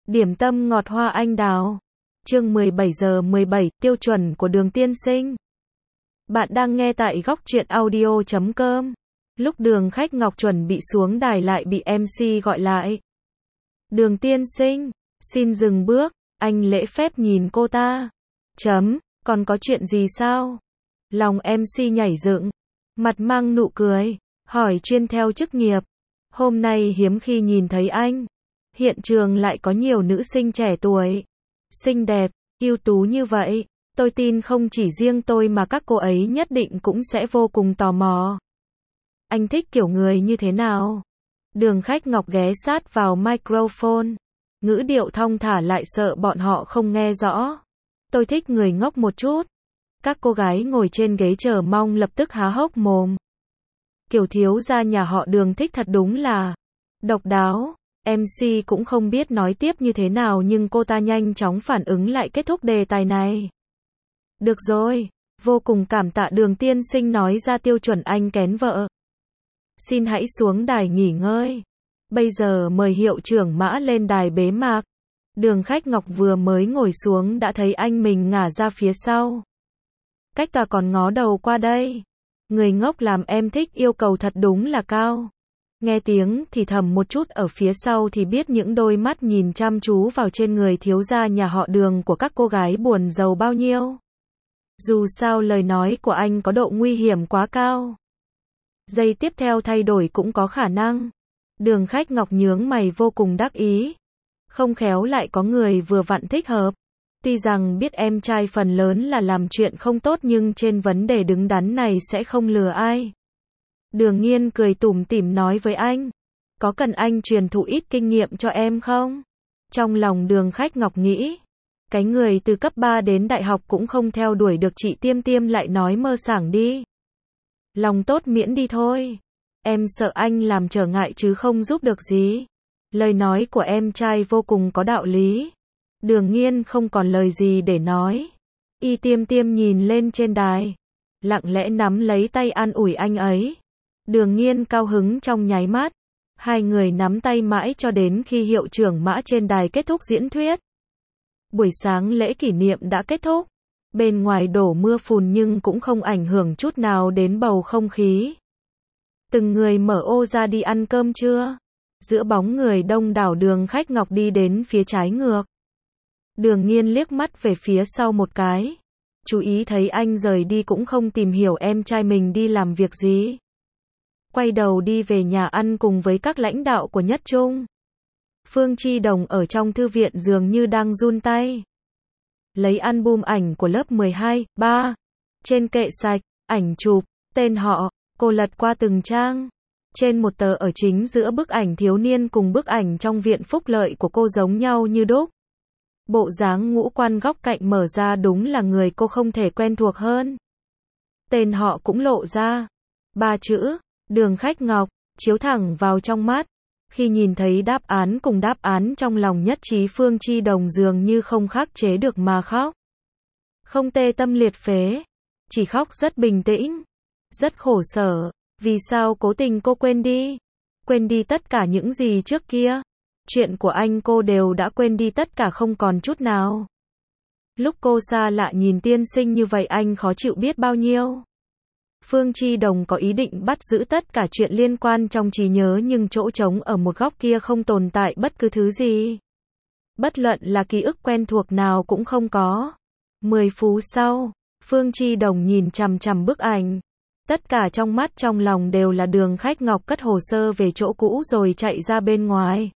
Điểm tâm ngọt hoa anh đào. Chương 17:17, tiêu chuẩn của Đường tiên sinh. Bạn đang nghe tại góc truyện audio.com. Lúc Đường Khách Ngọc chuẩn bị xuống đài lại bị MC gọi lại. Đường tiên sinh, xin dừng bước. Anh lễ phép nhìn cô ta. Còn có chuyện gì sao? Lòng MC nhảy dựng, mặt mang nụ cười, hỏi chuyên theo chức nghiệp. Hôm nay hiếm khi nhìn thấy anh. Hiện trường lại có nhiều nữ sinh trẻ tuổi, xinh đẹp, ưu tú như vậy. Tôi tin không chỉ riêng tôi mà các cô ấy nhất định cũng sẽ vô cùng tò mò. Anh thích kiểu người như thế nào? Đường Khách Ngọc ghé sát vào microphone, ngữ điệu thong thả lại sợ bọn họ không nghe rõ. Tôi thích người ngốc một chút. Các cô gái ngồi trên ghế chờ mong lập tức há hốc mồm. Kiểu thiếu gia nhà họ Đường thích thật đúng là độc đáo. MC cũng không biết nói tiếp như thế nào nhưng cô ta nhanh chóng phản ứng lại kết thúc đề tài này. Được rồi, vô cùng cảm tạ Đường tiên sinh nói ra tiêu chuẩn anh kén vợ. Xin hãy xuống đài nghỉ ngơi. Bây giờ mời hiệu trưởng Mã lên đài bế mạc. Đường Khách Ngọc vừa mới ngồi xuống đã thấy anh mình ngả ra phía sau. Cách tòa còn ngó đầu qua đây. Người ngốc làm em thích yêu cầu thật đúng là cao. Nghe tiếng thì thầm một chút ở phía sau thì biết những đôi mắt nhìn chăm chú vào trên người thiếu gia nhà họ Đường của các cô gái buồn giàu bao nhiêu. Dù sao lời nói của anh có độ nguy hiểm quá cao. Giây tiếp theo thay đổi cũng có khả năng. Đường Khách Ngọc nhướng mày vô cùng đắc ý. Không khéo lại có người vừa vặn thích hợp. Tuy rằng biết em trai phần lớn là làm chuyện không tốt nhưng trên vấn đề đứng đắn này sẽ không lừa ai. Đường Nghiên cười tủm tỉm nói với anh. Có cần anh truyền thụ ít kinh nghiệm cho em không? Trong lòng Đường Khách Ngọc nghĩ. Cái người từ cấp 3 đến đại học cũng không theo đuổi được chị Tiêm Tiêm lại nói mơ sảng đi. Lòng tốt miễn đi thôi. Em sợ anh làm trở ngại chứ không giúp được gì. Lời nói của em trai vô cùng có đạo lý. Đường Nghiên không còn lời gì để nói. Y Tiêm Tiêm nhìn lên trên đài, lặng lẽ nắm lấy tay an ủi anh ấy. Đường Nghiên cao hứng trong nháy mắt. Hai người nắm tay mãi cho đến khi hiệu trưởng Mã trên đài kết thúc diễn thuyết. Buổi sáng lễ kỷ niệm đã kết thúc. Bên ngoài đổ mưa phùn nhưng cũng không ảnh hưởng chút nào đến bầu không khí. Từng người mở ô ra đi ăn cơm trưa. Giữa bóng người đông đảo Đường Khách Ngọc đi đến phía trái ngược. Đường Nghiên liếc mắt về phía sau một cái. Chú ý thấy anh rời đi cũng không tìm hiểu em trai mình đi làm việc gì. Quay đầu đi về nhà ăn cùng với các lãnh đạo của Nhất Trung. Phương Chi Đồng ở trong thư viện dường như đang run tay. Lấy album ảnh của lớp 12, 3. Trên kệ sạch, ảnh chụp, tên họ, cô lật qua từng trang. Trên một tờ ở chính giữa bức ảnh thiếu niên cùng bức ảnh trong viện phúc lợi của cô giống nhau như đúc. Bộ dáng ngũ quan góc cạnh mở ra đúng là người cô không thể quen thuộc hơn. Tên họ cũng lộ ra. 3 chữ, Đường Khách Ngọc, chiếu thẳng vào trong mắt. Khi nhìn thấy đáp án cùng đáp án trong lòng nhất trí Phương Chi Đồng dường như không khắc chế được mà khóc. Không tê tâm liệt phế, chỉ khóc rất bình tĩnh, rất khổ sở. Vì sao cố tình cô quên đi? Quên đi tất cả những gì trước kia. Chuyện của anh cô đều đã quên đi tất cả không còn chút nào. Lúc cô xa lạ nhìn tiên sinh như vậy anh khó chịu biết bao nhiêu. Phương Chi Đồng có ý định bắt giữ tất cả chuyện liên quan trong trí nhớ nhưng chỗ trống ở một góc kia không tồn tại bất cứ thứ gì. Bất luận là ký ức quen thuộc nào cũng không có. 10 phút sau, Phương Chi Đồng nhìn chằm chằm bức ảnh. Tất cả trong mắt trong lòng đều là Đường Khách Ngọc cất hồ sơ về chỗ cũ rồi chạy ra bên ngoài.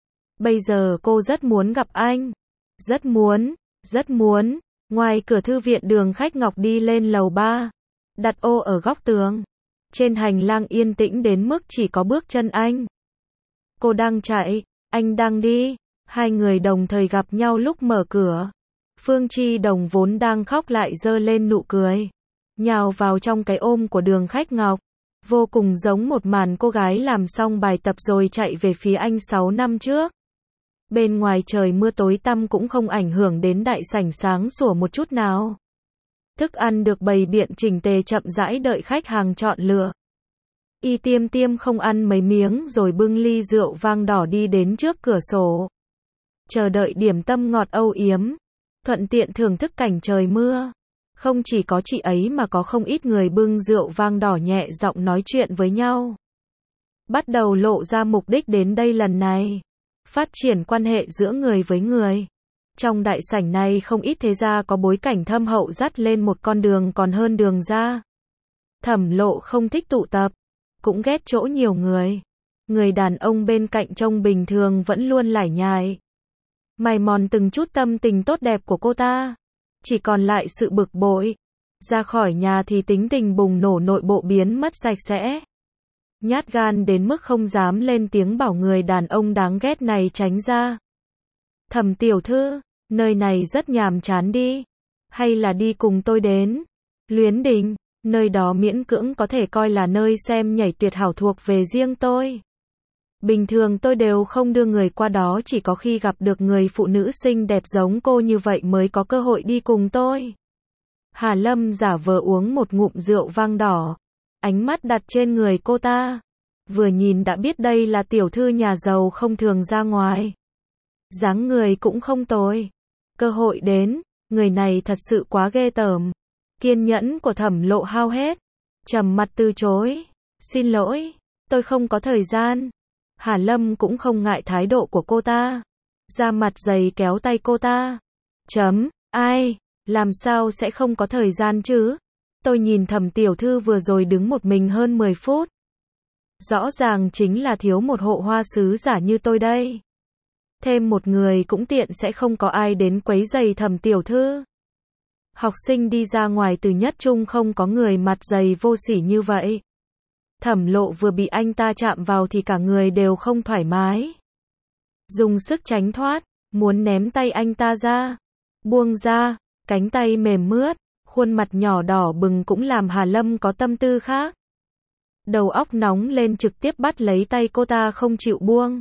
Bây giờ cô rất muốn gặp anh. Rất muốn, rất muốn. Ngoài cửa thư viện Đường Khách Ngọc đi lên lầu 3. Đặt ô ở góc tường. Trên hành lang yên tĩnh đến mức chỉ có bước chân anh. Cô đang chạy, anh đang đi. Hai người đồng thời gặp nhau lúc mở cửa. Phương Chi Đồng vốn đang khóc lại giơ lên nụ cười. Nhào vào trong cái ôm của Đường Khách Ngọc. Vô cùng giống một màn cô gái làm xong bài tập rồi chạy về phía anh 6 năm trước. Bên ngoài trời mưa tối tăm cũng không ảnh hưởng đến đại sảnh sáng sủa một chút nào. Thức ăn được bày biện chỉnh tề chậm rãi đợi khách hàng chọn lựa. Y Tiêm Tiêm không ăn mấy miếng rồi bưng ly rượu vang đỏ đi đến trước cửa sổ. chờ đợi điểm tâm ngọt âu yếm, thuận tiện thưởng thức cảnh trời mưa. Không chỉ có chị ấy mà có không ít người bưng rượu vang đỏ nhẹ giọng nói chuyện với nhau. Bắt đầu lộ ra mục đích đến đây lần này. Phát triển quan hệ giữa người với người. Trong đại sảnh này không ít thế gia có bối cảnh thâm hậu dắt lên một con đường còn hơn đường ra. Thẩm Lộ không thích tụ tập, cũng ghét chỗ nhiều người. Người đàn ông bên cạnh trông bình thường vẫn luôn lải nhải, mài mòn từng chút tâm tình tốt đẹp của cô ta. Chỉ còn lại sự bực bội. Ra khỏi nhà thì tính tình bùng nổ nội bộ biến mất sạch sẽ. Nhát gan đến mức không dám lên tiếng bảo người đàn ông đáng ghét này tránh ra. Thẩm tiểu thư, nơi này rất nhàm chán đi. Hay là đi cùng tôi đến Luyến Đình, nơi đó miễn cưỡng có thể coi là nơi xem nhảy tuyệt hảo thuộc về riêng tôi. Bình thường tôi đều không đưa người qua đó, chỉ có khi gặp được người phụ nữ xinh đẹp giống cô như vậy mới có cơ hội đi cùng tôi. Hà Lâm giả vờ uống một ngụm rượu vang đỏ, ánh mắt đặt trên người cô ta. Vừa nhìn đã biết đây là tiểu thư nhà giàu không thường ra ngoài. Dáng người cũng không tồi. Cơ hội đến, người này thật sự quá ghê tởm. Kiên nhẫn của Thẩm Lộ hao hết. Trầm mặt từ chối. Xin lỗi, tôi không có thời gian. Hà Lâm cũng không ngại thái độ của cô ta. Ra mặt dày kéo tay cô ta. Ai, làm sao sẽ không có thời gian chứ? Tôi nhìn Thẩm tiểu thư vừa rồi đứng một mình hơn 10 phút. Rõ ràng chính là thiếu một hộ hoa sứ giả như tôi đây. Thêm một người cũng tiện, sẽ không có ai đến quấy rầy Thẩm tiểu thư. Học sinh đi ra ngoài từ nhất trung không có người mặt dày vô sỉ như vậy. Thẩm Lộ vừa bị anh ta chạm vào thì cả người đều không thoải mái. Dùng sức tránh thoát, muốn ném tay anh ta ra. Buông ra, cánh tay mềm mướt, khuôn mặt nhỏ đỏ bừng cũng làm Hà Lâm có tâm tư khác. Đầu óc nóng lên trực tiếp bắt lấy tay cô ta không chịu buông.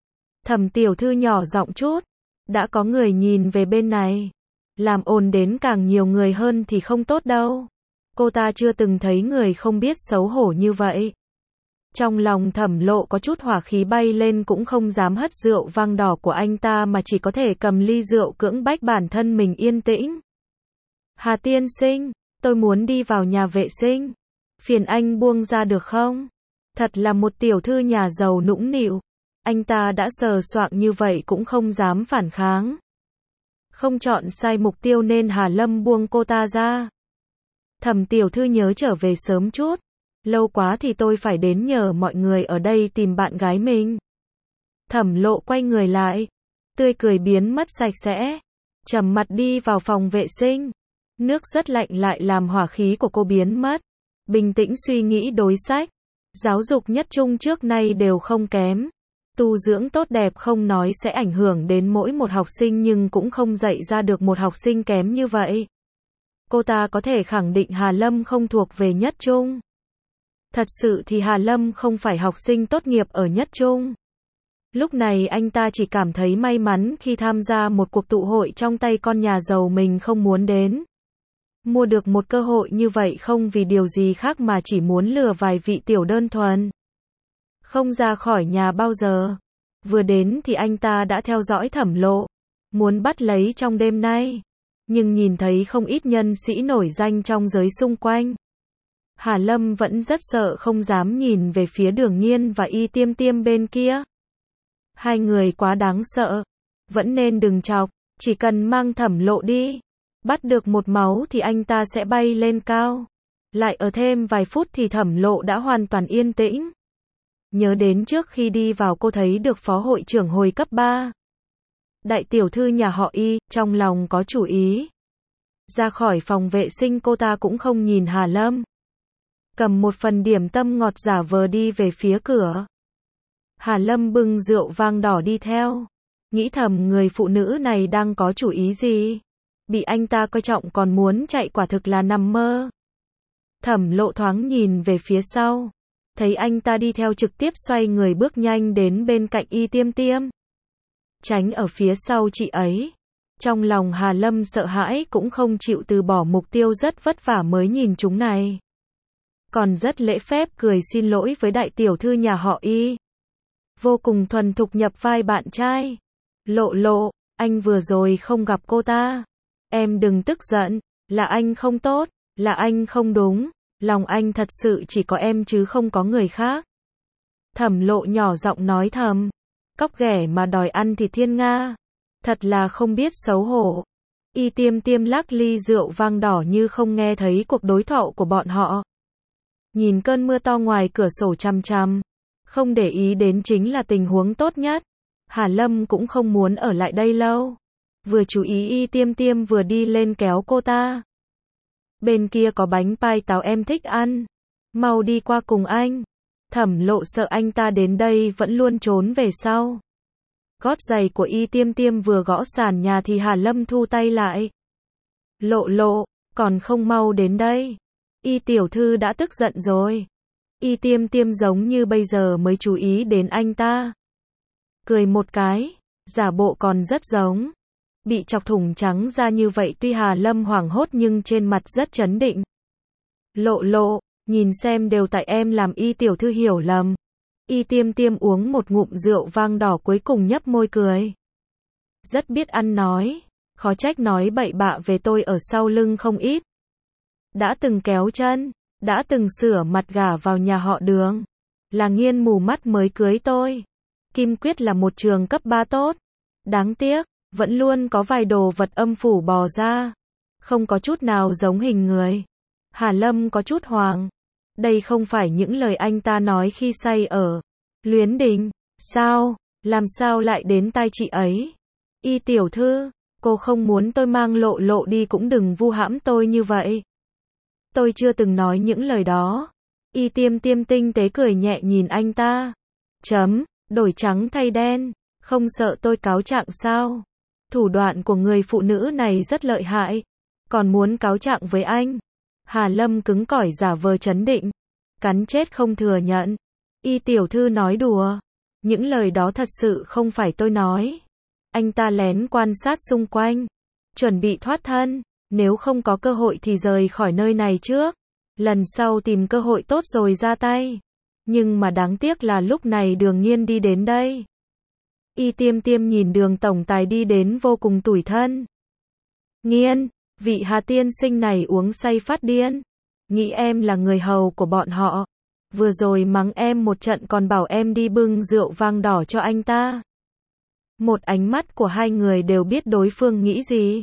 Thẩm tiểu thư nhỏ giọng chút, đã có người nhìn về bên này. Làm ồn đến càng nhiều người hơn thì không tốt đâu. Cô ta chưa từng thấy người không biết xấu hổ như vậy. Trong lòng Thẩm Lộ có chút hỏa khí bay lên, cũng không dám hất rượu vang đỏ của anh ta mà chỉ có thể cầm ly rượu cưỡng bách bản thân mình yên tĩnh. Hà tiên sinh, tôi muốn đi vào nhà vệ sinh. Phiền anh buông ra được không? Thật là một tiểu thư nhà giàu nũng nịu. Anh ta đã sờ soạng như vậy cũng không dám phản kháng. Không chọn sai mục tiêu nên Hà Lâm buông cô ta ra. Thẩm tiểu thư nhớ trở về sớm chút. Lâu quá thì tôi phải đến nhờ mọi người ở đây tìm bạn gái mình. Thẩm Lộ quay người lại, tươi cười biến mất sạch sẽ, trầm mặt đi vào phòng vệ sinh. Nước rất lạnh lại làm hỏa khí của cô biến mất. Bình tĩnh suy nghĩ đối sách. Giáo dục nhất trung trước nay đều không kém. Tu dưỡng tốt đẹp không nói sẽ ảnh hưởng đến mỗi một học sinh, nhưng cũng không dạy ra được một học sinh kém như vậy. Cô ta có thể khẳng định Hà Lâm không thuộc về nhất trung. Thật sự thì Hà Lâm không phải học sinh tốt nghiệp ở nhất trung. Lúc này anh ta chỉ cảm thấy may mắn khi tham gia một cuộc tụ hội trong tay con nhà giàu mình không muốn đến. Mua được một cơ hội như vậy không vì điều gì khác mà chỉ muốn lừa vài vị tiểu đơn thuần. Không ra khỏi nhà bao giờ. Vừa đến thì anh ta đã theo dõi Thẩm Lộ, muốn bắt lấy trong đêm nay. Nhưng nhìn thấy không ít nhân sĩ nổi danh trong giới xung quanh. Hà Lâm vẫn rất sợ, không dám nhìn về phía Đường Nhiên và Y Tiêm Tiêm bên kia. Hai người quá đáng sợ. Vẫn nên đừng chọc, chỉ cần mang Thẩm Lộ đi. Bắt được một máu thì anh ta sẽ bay lên cao. Lại ở thêm vài phút thì Thẩm Lộ đã hoàn toàn yên tĩnh. Nhớ đến trước khi đi vào cô thấy được phó hội trưởng hồi cấp 3. Đại tiểu thư nhà họ Y, trong lòng có chủ ý. Ra khỏi phòng vệ sinh cô ta cũng không nhìn Hà Lâm. Cầm một phần điểm tâm ngọt giả vờ đi về phía cửa. Hà Lâm bưng rượu vang đỏ đi theo. Nghĩ thầm người phụ nữ này đang có chủ ý gì? Bị anh ta coi trọng còn muốn chạy, quả thực là nằm mơ. Thẩm Lộ thoáng nhìn về phía sau. Thấy anh ta đi theo trực tiếp xoay người bước nhanh đến bên cạnh Y Tiêm Tiêm. Tránh ở phía sau chị ấy. Trong lòng Hà Lâm sợ hãi cũng không chịu từ bỏ mục tiêu rất vất vả mới nhìn chúng này. Còn rất lễ phép cười xin lỗi với đại tiểu thư nhà họ Y. Vô cùng thuần thục nhập vai bạn trai. Lộ lộ, anh vừa rồi không gặp cô ta. Em đừng tức giận, là anh không tốt, là anh không đúng, lòng anh thật sự chỉ có em chứ không có người khác. Thẩm Lộ nhỏ giọng nói thầm, cóc ghẻ mà đòi ăn thịt thiên nga, thật là không biết xấu hổ. Y Tiêm Tiêm lắc ly rượu vang đỏ như không nghe thấy cuộc đối thoại của bọn họ. Nhìn cơn mưa to ngoài cửa sổ chằm chằm, không để ý đến chính là tình huống tốt nhất. Hà Lâm cũng không muốn ở lại đây lâu. Vừa chú ý Y Tiêm Tiêm vừa đi lên kéo cô ta. Bên kia có bánh pai táo em thích ăn. Mau đi qua cùng anh. Thẩm Lộ sợ anh ta đến đây vẫn luôn trốn về sau. Gót giày của Y Tiêm Tiêm vừa gõ sàn nhà thì Hà Lâm thu tay lại. Lộ lộ, còn không mau đến đây. Y tiểu thư đã tức giận rồi. Y Tiêm Tiêm giống như bây giờ mới chú ý đến anh ta. Cười một cái, giả bộ còn rất giống. Bị chọc thủng trắng ra như vậy tuy Hà Lâm hoảng hốt nhưng trên mặt rất trấn định. Lộ lộ, nhìn xem đều tại em làm Y tiểu thư hiểu lầm. Y Tiêm Tiêm uống một ngụm rượu vang đỏ cuối cùng nhấp môi cười. Rất biết ăn nói, khó trách nói bậy bạ về tôi ở sau lưng không ít. Đã từng kéo chân, đã từng sửa mặt gả vào nhà họ Đường. Là nghiên mù mắt mới cưới tôi. Kim Quyết là một trường cấp 3 tốt. Đáng tiếc, vẫn luôn có vài đồ vật âm phủ bò ra. Không có chút nào giống hình người. Hà Lâm có chút hoảng. Đây không phải những lời anh ta nói khi say ở Luyến Đình. Sao? Làm sao lại đến tai chị ấy? Y tiểu thư, cô không muốn tôi mang lộ lộ đi cũng đừng vu hãm tôi như vậy. Tôi chưa từng nói những lời đó. Y Tiêm Tiêm tinh tế cười nhẹ nhìn anh ta. Đổi trắng thay đen. Không sợ tôi cáo trạng sao? Thủ đoạn của người phụ nữ này rất lợi hại. Còn muốn cáo trạng với anh. Hà Lâm cứng cỏi giả vờ trấn định. Cắn chết không thừa nhận. Y tiểu thư nói đùa. Những lời đó thật sự không phải tôi nói. Anh ta lén quan sát xung quanh. Chuẩn bị thoát thân. Nếu không có cơ hội thì rời khỏi nơi này trước. Lần sau tìm cơ hội tốt rồi ra tay. Nhưng mà đáng tiếc là lúc này Đường Nghiên đi đến đây. Y Tiêm Tiêm nhìn Đường tổng tài đi đến vô cùng tủi thân. Nghiên, vị Hà tiên sinh này uống say phát điên. Nghĩ em là người hầu của bọn họ. Vừa rồi mắng em một trận còn bảo em đi bưng rượu vang đỏ cho anh ta. Một ánh mắt của hai người đều biết đối phương nghĩ gì.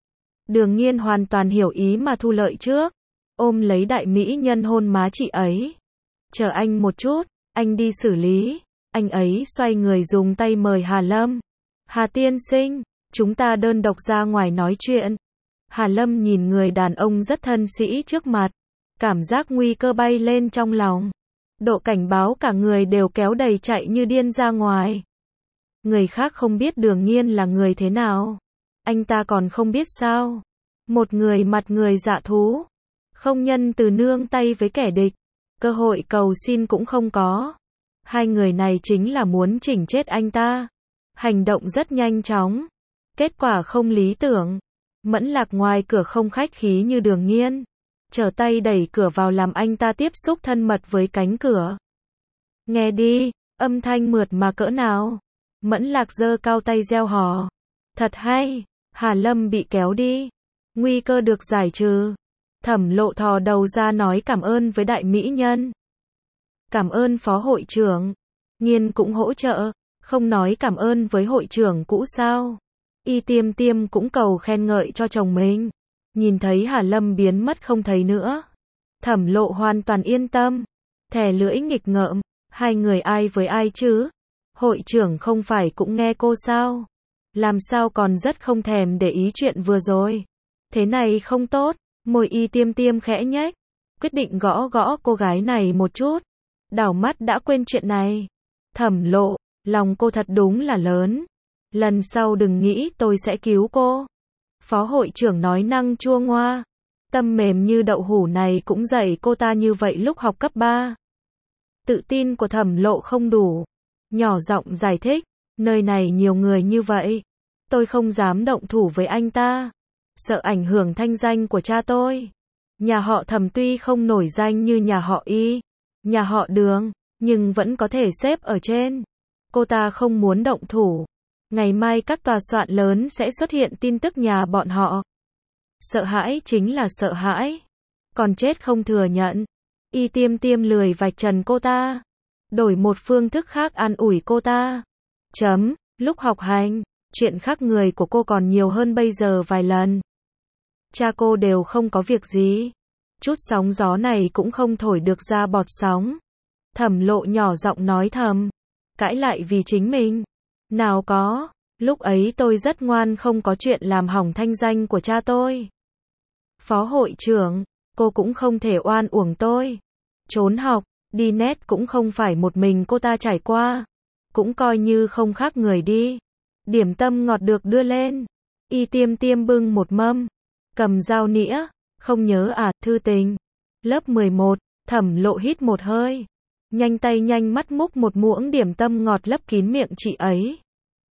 Đường Nghiên hoàn toàn hiểu ý mà thu lợi trước. Ôm lấy đại mỹ nhân hôn má chị ấy. Chờ anh một chút, anh đi xử lý. Anh ấy xoay người dùng tay mời Hà Lâm. Hà tiên sinh, chúng ta đơn độc ra ngoài nói chuyện. Hà Lâm nhìn người đàn ông rất thân sĩ trước mặt. Cảm giác nguy cơ bay lên trong lòng. Độ cảnh báo cả người đều kéo đầy chạy như điên ra ngoài. Người khác không biết Đường Nghiên là người thế nào. Anh ta còn không biết sao. Một người mặt người dạ thú. Không nhân từ nương tay với kẻ địch. Cơ hội cầu xin cũng không có. Hai người này chính là muốn chỉnh chết anh ta. Hành động rất nhanh chóng. Kết quả không lý tưởng. Mẫn Lạc ngoài cửa không khách khí như Đường Nghiên. Trở tay đẩy cửa vào làm anh ta tiếp xúc thân mật với cánh cửa. Nghe đi, âm thanh mượt mà cỡ nào. Mẫn Lạc giơ cao tay reo hò. Thật hay. Hà Lâm bị kéo đi. Nguy cơ được giải trừ. Thẩm Lộ thò đầu ra nói cảm ơn với đại mỹ nhân. Cảm ơn phó hội trưởng. Nghiên cũng hỗ trợ. Không nói cảm ơn với hội trưởng cũ sao. Y Tiêm Tiêm cũng cầu khen ngợi cho chồng mình. Nhìn thấy Hà Lâm biến mất không thấy nữa. Thẩm Lộ hoàn toàn yên tâm. Thè lưỡi nghịch ngợm. Hai người ai với ai chứ? Hội trưởng không phải cũng nghe cô sao? Làm sao còn rất không thèm để ý chuyện vừa rồi. Thế này không tốt. Môi Y Tiêm Tiêm khẽ nhếch. Quyết định gõ gõ cô gái này một chút. Đảo mắt đã quên chuyện này. Thẩm Lộ, lòng cô thật đúng là lớn. Lần sau đừng nghĩ tôi sẽ cứu cô. Phó hội trưởng nói năng chua ngoa. Tâm mềm như đậu hũ này cũng dạy cô ta như vậy lúc học cấp 3. Tự tin của Thẩm Lộ không đủ. Nhỏ giọng giải thích. Nơi này nhiều người như vậy. Tôi không dám động thủ với anh ta. Sợ ảnh hưởng thanh danh của cha tôi. Nhà họ Thẩm tuy không nổi danh như nhà họ Y, nhà họ Đường, nhưng vẫn có thể xếp ở trên. Cô ta không muốn động thủ. Ngày mai các tòa soạn lớn sẽ xuất hiện tin tức nhà bọn họ. Sợ hãi chính là sợ hãi. Còn chết không thừa nhận. Y Tiêm Tiêm lười vạch trần cô ta. Đổi một phương thức khác an ủi cô ta. Lúc học hành, chuyện khác người của cô còn nhiều hơn bây giờ vài lần. Cha cô đều không có việc gì. Chút sóng gió này cũng không thổi được ra bọt sóng. Thẩm Lộ nhỏ giọng nói thầm. Cãi lại vì chính mình. Nào có, lúc ấy tôi rất ngoan không có chuyện làm hỏng thanh danh của cha tôi. Phó hội trưởng, cô cũng không thể oan uổng tôi. Trốn học, đi net cũng không phải một mình cô ta trải qua. Cũng coi như không khác người đi. Điểm tâm ngọt được đưa lên. Y Tiêm Tiêm bưng một mâm. Cầm dao nĩa. Không nhớ à, thư tình. Lớp 11, Thẩm Lộ hít một hơi. Nhanh tay nhanh mắt múc một muỗng điểm tâm ngọt lấp kín miệng chị ấy.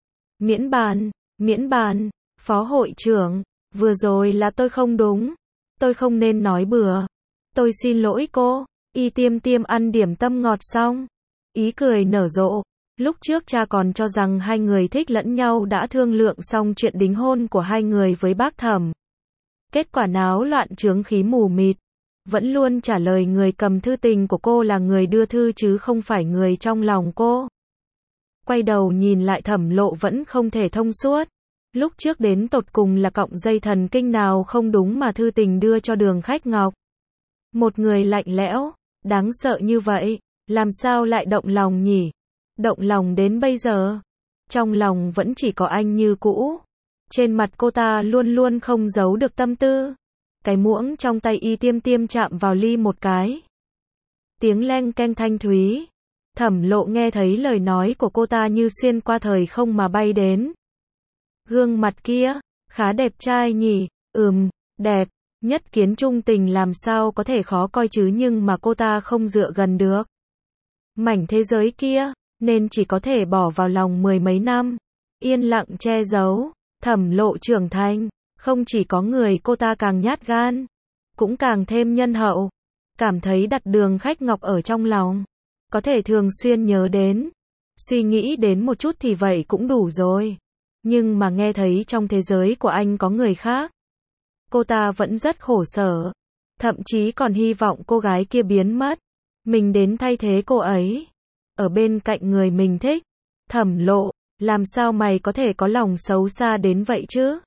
Miễn bàn, phó hội trưởng, vừa rồi là tôi không đúng. Tôi không nên nói bừa. Tôi xin lỗi cô. Y Tiêm Tiêm ăn điểm tâm ngọt xong. Ý cười nở rộ. Lúc trước cha còn cho rằng hai người thích lẫn nhau đã thương lượng xong chuyện đính hôn của hai người với bác Thẩm. Kết quả náo loạn chướng khí mù mịt. Vẫn luôn trả lời người cầm thư tình của cô là người đưa thư chứ không phải người trong lòng cô. Quay đầu nhìn lại Thẩm Lộ vẫn không thể thông suốt. Lúc trước đến tột cùng là cọng dây thần kinh nào không đúng mà thư tình đưa cho Đường Khách Ngọc. Một người lạnh lẽo, đáng sợ như vậy, làm sao lại động lòng nhỉ? Động lòng đến bây giờ. Trong lòng vẫn chỉ có anh như cũ. Trên mặt cô ta luôn luôn không giấu được tâm tư. Cái muỗng trong tay Y Tiêm Tiêm chạm vào ly một cái. Tiếng leng keng thanh thúy. Thẩm Lộ nghe thấy lời nói của cô ta như xuyên qua thời không mà bay đến. Gương mặt kia, khá đẹp trai nhỉ? Đẹp. Nhất kiến trung tình làm sao có thể khó coi chứ, nhưng mà cô ta không dựa gần được. Mảnh thế giới kia, nên chỉ có thể bỏ vào lòng mười mấy năm. Yên lặng che giấu. Thẩm Lộ trưởng thành. Không chỉ có người cô ta càng nhát gan, cũng càng thêm nhân hậu. Cảm thấy đặt Đường Khách Ngọc ở trong lòng. Có thể thường xuyên nhớ đến. Suy nghĩ đến một chút thì vậy cũng đủ rồi. Nhưng mà nghe thấy trong thế giới của anh có người khác. Cô ta vẫn rất khổ sở. Thậm chí còn hy vọng cô gái kia biến mất. Mình đến thay thế cô ấy. Ở bên cạnh người mình thích. Thẩm Lộ, làm sao mày có thể có lòng xấu xa đến vậy chứ?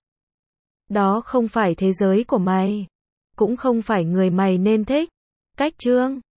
Đó không phải thế giới của mày. Cũng không phải người mày nên thích. Cách chương